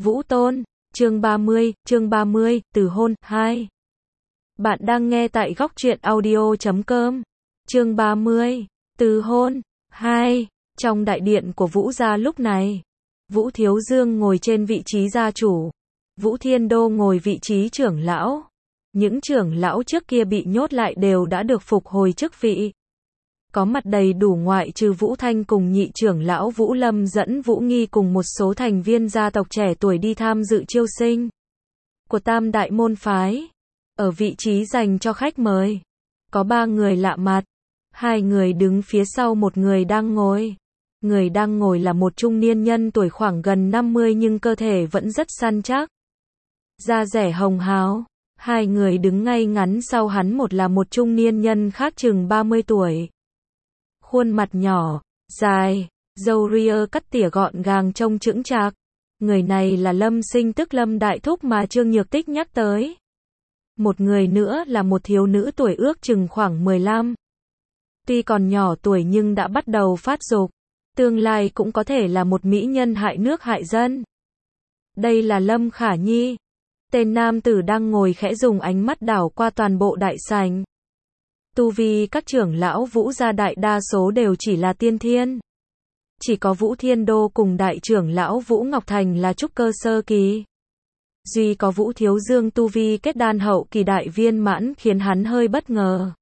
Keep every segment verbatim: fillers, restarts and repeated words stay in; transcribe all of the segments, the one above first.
Vũ Tôn, chương ba mươi, chương ba mươi, từ hôn, hai. Bạn đang nghe tại góc truyện audio chấm com. Chương ba mươi, từ hôn, hai. Trong đại điện của Vũ gia lúc này, Vũ Thiếu Dương ngồi trên vị trí gia chủ, Vũ Thiên Đô ngồi vị trí trưởng lão. Những trưởng lão trước kia bị nhốt lại đều đã được phục hồi chức vị. Có mặt đầy đủ ngoại trừ Vũ Thanh cùng nhị trưởng lão Vũ Lâm dẫn Vũ Nghi cùng một số thành viên gia tộc trẻ tuổi đi tham dự chiêu sinh của Tam Đại môn phái. Ở vị trí dành cho khách mời, có ba người lạ mặt, hai người đứng phía sau một người đang ngồi. Người đang ngồi là một trung niên nhân tuổi khoảng gần năm mươi nhưng cơ thể vẫn rất săn chắc, da dẻ hồng hào. Hai người đứng ngay ngắn sau hắn, một là một trung niên nhân khác chừng ba mươi tuổi. Khuôn mặt nhỏ, dài, râu ria cắt tỉa gọn gàng trông chững chạc. Người này là Lâm Sinh tức Lâm Đại Thúc mà Trương Nhược Tích nhắc tới. Một người nữa là một thiếu nữ tuổi ước chừng khoảng mười lăm. Tuy còn nhỏ tuổi nhưng đã bắt đầu phát dục. Tương lai cũng có thể là một mỹ nhân hại nước hại dân. Đây là Lâm Khả Nhi. Tên nam tử đang ngồi khẽ dùng ánh mắt đảo qua toàn bộ đại sảnh. Tu vi các trưởng lão Vũ gia đại đa số đều chỉ là tiên thiên. Chỉ có Vũ Thiên Đô cùng đại trưởng lão Vũ Ngọc Thành là trúc cơ sơ kỳ. Duy có Vũ Thiếu Dương tu vi kết đan hậu kỳ đại viên mãn khiến hắn hơi bất ngờ.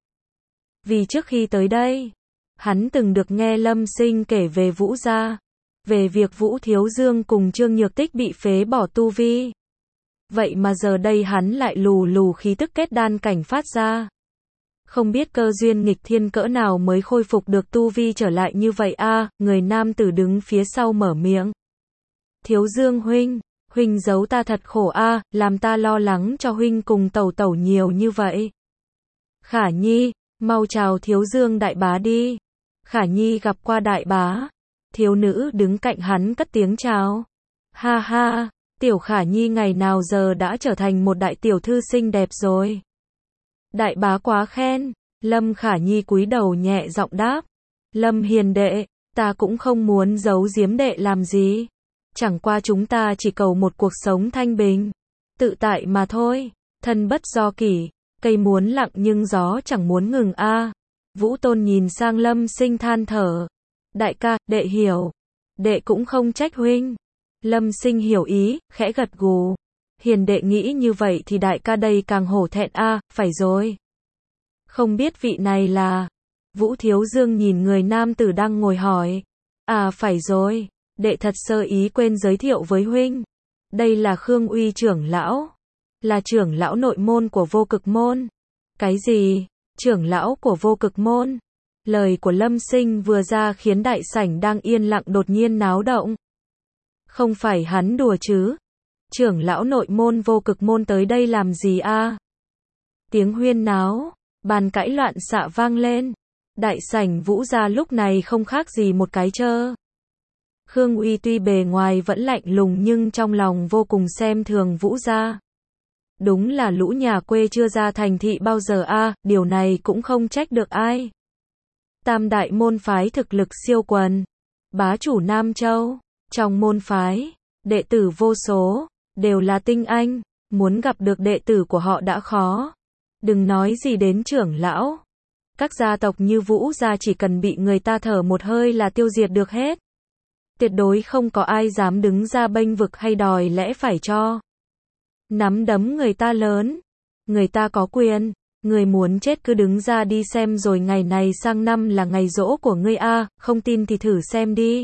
Vì trước khi tới đây, hắn từng được nghe Lâm Sinh kể về Vũ gia, về việc Vũ Thiếu Dương cùng Trương Nhược Tích bị phế bỏ tu vi. Vậy mà giờ đây hắn lại lù lù khí tức kết đan cảnh phát ra. Không biết cơ duyên nghịch thiên cỡ nào mới khôi phục được tu vi trở lại như vậy a à, người nam tử đứng phía sau mở miệng. Thiếu Dương huynh, huynh giấu ta thật khổ a à, làm ta lo lắng cho huynh cùng tẩu tẩu nhiều như vậy. Khả Nhi, mau chào Thiếu Dương đại bá đi. Khả Nhi gặp qua đại bá. Thiếu nữ đứng cạnh hắn cất tiếng chào. Ha ha, tiểu Khả Nhi ngày nào giờ đã trở thành một đại tiểu thư xinh đẹp rồi. Đại bá quá khen. Lâm Khả Nhi cúi đầu nhẹ giọng đáp. Lâm hiền đệ, ta cũng không muốn giấu giếm đệ làm gì. Chẳng qua chúng ta chỉ cầu một cuộc sống thanh bình, tự tại mà thôi. Thân bất do kỷ, cây muốn lặng nhưng gió chẳng muốn ngừng a à. Vũ Tôn nhìn sang Lâm Sinh than thở. Đại ca, đệ hiểu. Đệ cũng không trách huynh. Lâm Sinh hiểu ý, khẽ gật gù. Hiền đệ nghĩ như vậy thì đại ca đây càng hổ thẹn a à, phải rồi. Không biết vị này là... Vũ Thiếu Dương nhìn người nam tử đang ngồi hỏi. À phải rồi, đệ thật sơ ý quên giới thiệu với huynh. Đây là Khương Uy trưởng lão. Là trưởng lão nội môn của Vô Cực môn. Cái gì? Trưởng lão của Vô Cực môn? Lời của Lâm Sinh vừa ra khiến đại sảnh đang yên lặng đột nhiên náo động. Không phải hắn đùa chứ? Trưởng lão nội môn Vô Cực môn tới đây làm gì a à? Tiếng huyên náo, bàn cãi loạn xạ vang lên. Đại sảnh Vũ gia lúc này không khác gì một cái chơ. Khương Uy tuy bề ngoài vẫn lạnh lùng nhưng trong lòng vô cùng xem thường Vũ gia. Đúng là lũ nhà quê chưa ra thành thị bao giờ a à, điều này cũng không trách được ai. Tam đại môn phái thực lực siêu quần, bá chủ Nam Châu, trong môn phái, đệ tử vô số, đều là tinh anh, muốn gặp được đệ tử của họ đã khó. Đừng nói gì đến trưởng lão. Các gia tộc như Vũ gia chỉ cần bị người ta thở một hơi là tiêu diệt được hết. Tuyệt đối không có ai dám đứng ra bênh vực hay đòi lẽ phải cho. Nắm đấm người ta lớn, người ta có quyền, người muốn chết cứ đứng ra đi xem rồi ngày này sang năm là ngày giỗ của ngươi a, à, không tin thì thử xem đi.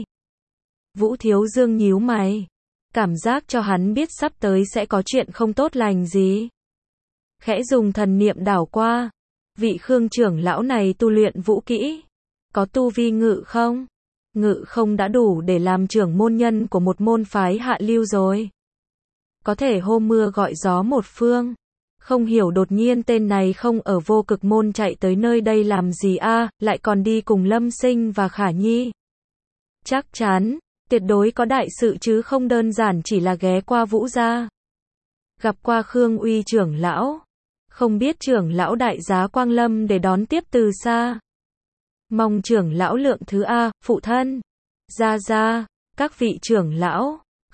Vũ Thiếu Dương nhíu mày, cảm giác cho hắn biết sắp tới sẽ có chuyện không tốt lành gì. Khẽ dùng thần niệm đảo qua, vị Khương trưởng lão này tu luyện vũ kỹ, có tu vi ngự không? Ngự không đã đủ để làm trưởng môn nhân của một môn phái hạ lưu rồi. Có thể hô mưa gọi gió một phương. Không hiểu đột nhiên tên này không ở Vô Cực môn chạy tới nơi đây làm gì a à, lại còn đi cùng Lâm Sinh và Khả Nhi. Chắc chắn, tuyệt đối có đại sự chứ không đơn giản chỉ là ghé qua Vũ gia. Gặp qua Khương Uy trưởng lão. Không biết trưởng lão đại giá Quang Lâm để đón tiếp từ xa. Mong trưởng lão lượng thứ a, phụ thân. Gia gia, các vị trưởng lão.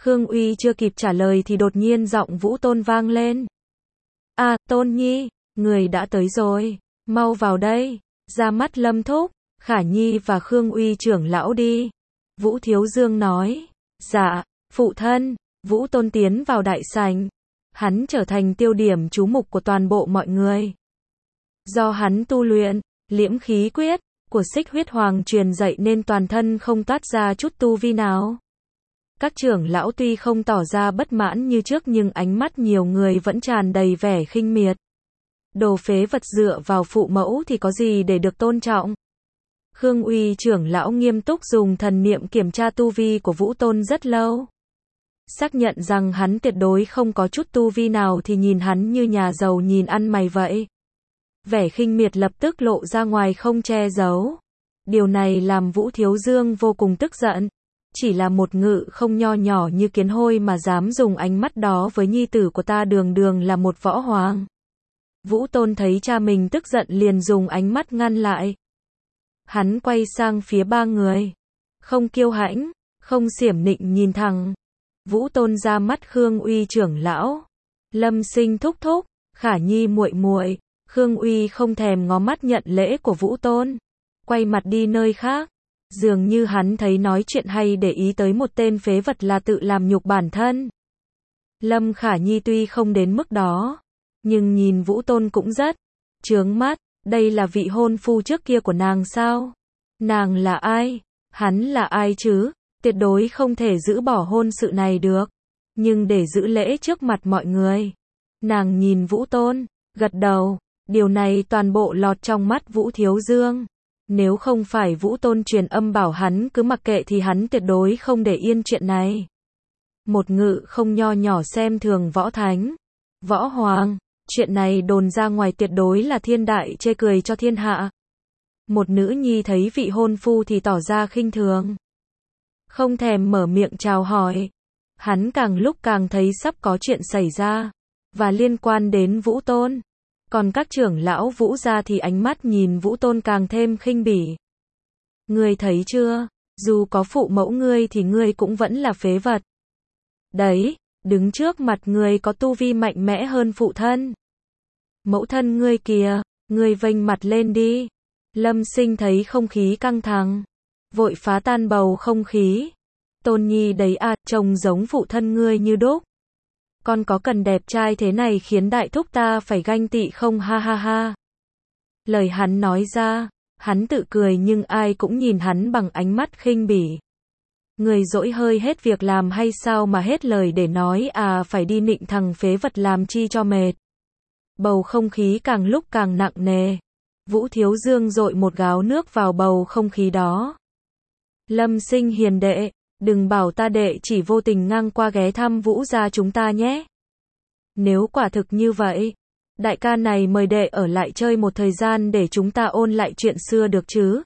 Khương Uy chưa kịp trả lời thì đột nhiên giọng Vũ Tôn vang lên. À, Tôn Nhi, người đã tới rồi, mau vào đây, ra mắt Lâm thúc, Khả Nhi và Khương Uy trưởng lão đi. Vũ Thiếu Dương nói. Dạ, phụ thân. Vũ Tôn tiến vào đại sảnh. Hắn trở thành tiêu điểm chú mục của toàn bộ mọi người. Do hắn tu luyện, liễm khí quyết, của Xích Huyết Hoàng truyền dạy nên toàn thân không toát ra chút tu vi nào. Các trưởng lão tuy không tỏ ra bất mãn như trước nhưng ánh mắt nhiều người vẫn tràn đầy vẻ khinh miệt. Đồ phế vật dựa vào phụ mẫu thì có gì để được tôn trọng. Khương Uy trưởng lão nghiêm túc dùng thần niệm kiểm tra tu vi của Vũ Tôn rất lâu. Xác nhận rằng hắn tuyệt đối không có chút tu vi nào thì nhìn hắn như nhà giàu nhìn ăn mày vậy. Vẻ khinh miệt lập tức lộ ra ngoài không che giấu. Điều này làm Vũ Thiếu Dương vô cùng tức giận. Chỉ là một ngự không nho nhỏ như kiến hôi mà dám dùng ánh mắt đó với nhi tử của ta, đường đường là một võ hoàng. Vũ Tôn thấy cha mình tức giận liền dùng ánh mắt ngăn lại. Hắn quay sang phía ba người. Không kiêu hãnh, không xiểm nịnh nhìn thẳng. Vũ Tôn ra mắt Khương Uy trưởng lão. Lâm Sinh thúc thúc, Khả Nhi muội muội. Khương Uy không thèm ngó mắt nhận lễ của Vũ Tôn. Quay mặt đi nơi khác. Dường như hắn thấy nói chuyện hay để ý tới một tên phế vật là tự làm nhục bản thân. Lâm Khả Nhi tuy không đến mức đó, nhưng nhìn Vũ Tôn cũng rất chướng mắt. Đây là vị hôn phu trước kia của nàng sao? Nàng là ai? Hắn là ai chứ? Tuyệt đối không thể giữ bỏ hôn sự này được. Nhưng để giữ lễ trước mặt mọi người. Nàng nhìn Vũ Tôn, gật đầu. Điều này toàn bộ lọt trong mắt Vũ Thiếu Dương. Nếu không phải Vũ Tôn truyền âm bảo hắn cứ mặc kệ thì hắn tuyệt đối không để yên chuyện này. Một ngự không nho nhỏ xem thường võ thánh, võ hoàng. Chuyện này đồn ra ngoài tuyệt đối là thiên đại chê cười cho thiên hạ. Một nữ nhi thấy vị hôn phu thì tỏ ra khinh thường. Không thèm mở miệng chào hỏi. Hắn càng lúc càng thấy sắp có chuyện xảy ra. Và liên quan đến Vũ Tôn. Còn các trưởng lão Vũ gia thì ánh mắt nhìn Vũ Tôn càng thêm khinh bỉ. Ngươi thấy chưa? Dù có phụ mẫu ngươi thì ngươi cũng vẫn là phế vật. Đấy, đứng trước mặt ngươi có tu vi mạnh mẽ hơn phụ thân. Mẫu thân ngươi kìa, ngươi vênh mặt lên đi. Lâm Sinh thấy không khí căng thẳng, vội phá tan bầu không khí. Tôn Nhi đấy à, trông giống phụ thân ngươi như đúc. Con có cần đẹp trai thế này khiến đại thúc ta phải ganh tị không, ha ha ha. Lời hắn nói ra, hắn tự cười nhưng ai cũng nhìn hắn bằng ánh mắt khinh bỉ. Người dỗi hơi hết việc làm hay sao mà hết lời để nói à, phải đi nịnh thằng phế vật làm chi cho mệt. Bầu không khí càng lúc càng nặng nề. Vũ Thiếu Dương dội một gáo nước vào bầu không khí đó. Lâm Sinh hiền đệ, đừng bảo ta đệ chỉ vô tình ngang qua ghé thăm Vũ gia chúng ta nhé. Nếu quả thực như vậy, đại ca này mời đệ ở lại chơi một thời gian để chúng ta ôn lại chuyện xưa được chứ?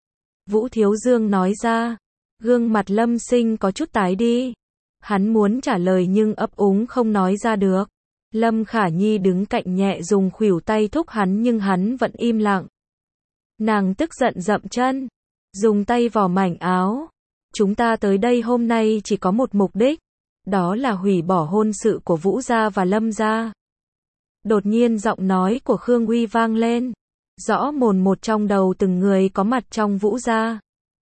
Vũ Thiếu Dương nói ra. Gương mặt Lâm Sinh có chút tái đi. Hắn muốn trả lời nhưng ấp úng không nói ra được. Lâm Khả Nhi đứng cạnh nhẹ dùng khuỷu tay thúc hắn nhưng hắn vẫn im lặng. Nàng tức giận dậm chân, dùng tay vò mảnh áo. Chúng ta tới đây hôm nay chỉ có một mục đích, đó là hủy bỏ hôn sự của Vũ gia và Lâm gia. Đột nhiên giọng nói của Khương Uy vang lên, rõ mồn một trong đầu từng người có mặt trong Vũ gia.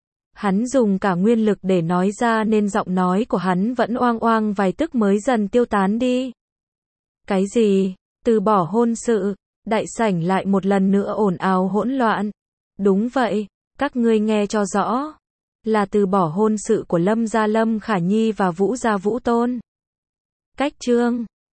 Hắn dùng cả nguyên lực để nói ra nên giọng nói của hắn vẫn oang oang vài tức mới dần tiêu tán đi. Cái gì? Từ bỏ hôn sự? Đại sảnh lại một lần nữa ồn ào hỗn loạn. Đúng vậy, các ngươi nghe cho rõ. Là từ bỏ hôn sự của Lâm gia Lâm Khả Nhi và Vũ gia Vũ Tôn. Cách chương